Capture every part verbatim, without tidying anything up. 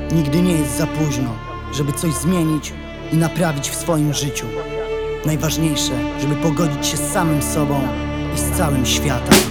Nigdy nie jest za późno, żeby coś zmienić i naprawić w swoim życiu. Najważniejsze, żeby pogodzić się z samym sobą i z całym światem.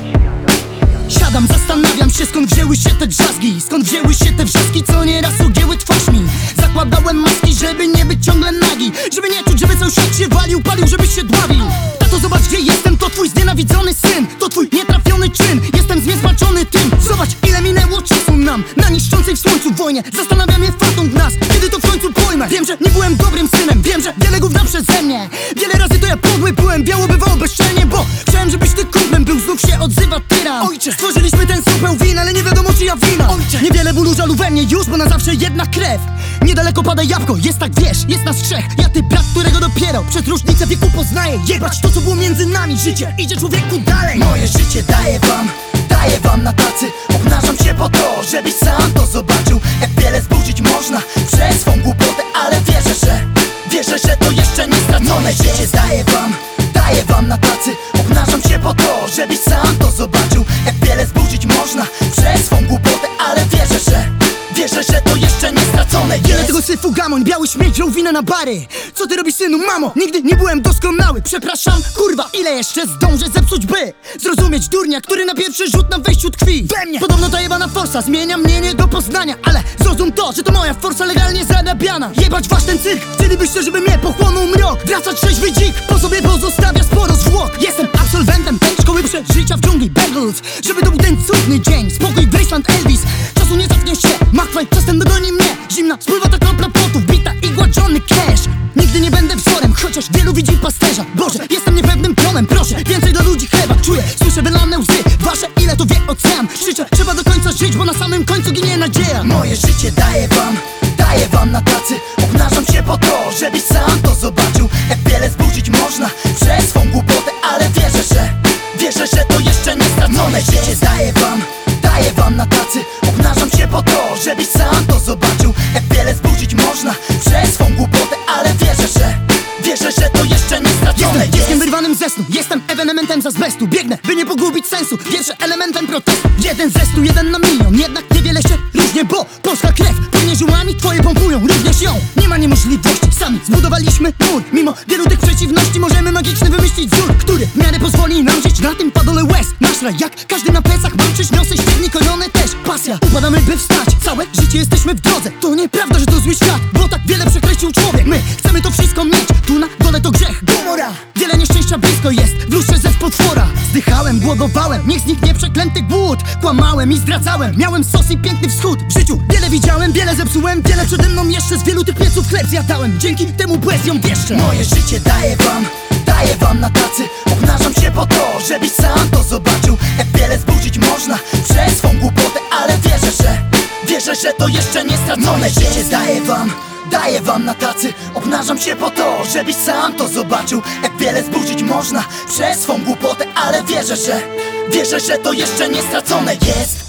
Siadam, zastanawiam się, skąd wzięły się te drzazgi, skąd wzięły się te wrzaski, co nieraz ugięły twarz mi. Zakładałem maski, żeby nie być ciągle nagi, żeby nie czuć, żeby cały świat się walił, palił, żebyś się dławił. Tato, zobacz, gdzie jestem, to twój znienawidzony syn, to twój nietrafiony czyn. Jestem zniesmaczony tym, zobacz, ile minęło czasu nam na niszczącej w słońcu wojnie. Zastanawia mnie fatum w nas, kiedy to w końcu pojmę. Wiem, że nie byłem dobrym synem, wiem, że wiele gówna przeze mnie. Wiele razy to ja podły byłem, biało bywało bezczelnie, bo chciałem, żebyś ty kumplem był, znów się odzywa tyran. Ojcze, stworzyliśmy ten supeł win, ale nie wiadomo czyja wina. Ojcze, niewiele bólu, żalu we mnie już, bo na zawsze jedna krew. Niedaleko pada jabłko, jest tak, wiesz, jest nas trzech. Ja ty brat, którego dopiero przez różnicę wieku poznaję. Jebać to, co było między nami, życie idzie człowieku dalej. Moje życie daję wam, daję wam na tacy. Obnażam się po to, żebyś sam to zobaczył. Jak wiele zburzyć można przez swą głupotę, ale wierzę, że, wierzę, że to jeszcze nie stracone. Życie daję wam, daję wam na tacy. Obnażam się po to, żebyś sam to zobaczył. Jak wiele zburzyć można przez swą głupotę, ale wierzę, że, wierzę, że to jeszcze nie stracone. Wiele tego syfu gamoń, biały śmieć, wziął winę na bary. Co ty robisz, synu, mamo? Nigdy nie byłem doskonały. Przepraszam, kurwa, ile jeszcze zdążę zepsuć, by zrozumieć durnia, który na pierwszy rzut na wejściu tkwi we mnie. Podobno ta jebana forsa zmienia mnie nie do poznania, ale zrozum to, że to moja forsa legalnie zarabiana. Jebać wasz ten cyrk, chcielibyście, żeby mnie pochłonął mrok. Wraca trzeźwy dzik, po sobie pozostawia sporo zwłok. Jestem absolwentem tej szkoły przeżycia w dżungli Bagels. Żeby to był ten cudny dzień, spokój Graceland Elvis. Czasu nie cofnie się, Macfly czas ten dogoni mnie. Zimna spływa ta kropla potu, wbita igła Johnny Cash. Nigdy nie będę wzorem, chociaż wielu widzi pasterza. Boże, jestem niepewnym pionem, proszę, więcej dla ludzi chleba. Czuję, słyszę wylane łzy, wasze ile to wie ocean. Krzyczę, trzeba do końca żyć, bo na samym końcu ginie nadzieja. Moje życie daję wam, daję wam na tacy. Obnażam się po to, żebyś sam to zobaczył. Jak wiele zburzyć można przez swą głupotę, ale wierzę, że, wierzę, że to jeszcze nie stracone. Życie daję wam, daję wam na tacy. Obnażam się po to, żebyś sam to zobaczył. Jak wiele zburzyć można przez swą głupotę, ale wierzę, że, wierzę, że to jeszcze nie stracone. Jestem dzieckiem wyrwanym ze snu, jestem ewenementem z azbestu. Biegnę, by nie pogubić sensu, pierwszy elementem protestu. Jeden ze stu, jeden na milion, jednak niewiele się różnie, bo polska krew płynie żyłami, twoje pompują również ją. Nie ma niemożliwości, sami zbudowaliśmy mur. Mimo wielu tych przeciwności możemy magiczny wymyślić wzór, który w miarę pozwoli nam żyć na tym padole łez. Nasz raj, jak każdy na plecach walczysz, niosę śpiewnik koniony też. Pasja, upadamy by wstać, całe życie jesteśmy w drodze. To nieprawda, że to zły świat, bo tak wiele przekreślił człowiek. My chcemy to wszystko mieć, tu na dole to grzech, gomora. Wiele nieszczęścia blisko jest, w lustrze ze potwora. Zdychałem, głodowałem, niech zniknie przeklęty głód. Kłamałem i zdradzałem, miałem sos i piękny wschód. W życiu wiele widziałem, wiele zepsułem, wiele przede mną jeszcze. Z wielu tych pieców chleb zjadałem, dzięki temu poezją wieszczę. Moje życie daję wam, daję wam na tacy. Obnażam się po to, żebyś sam to zobaczył. Jak wiele zburzyć można przez swą głupotę, ale wierzę, że, wierzę, że to jeszcze nie stracone. Życie daję wam, daję wam na tacy. Obnażam się po to, żebyś sam to zobaczył. Jak wiele zburzyć można przez swą głupotę, ale wierzę, że, wierzę, że to jeszcze nie stracone jest.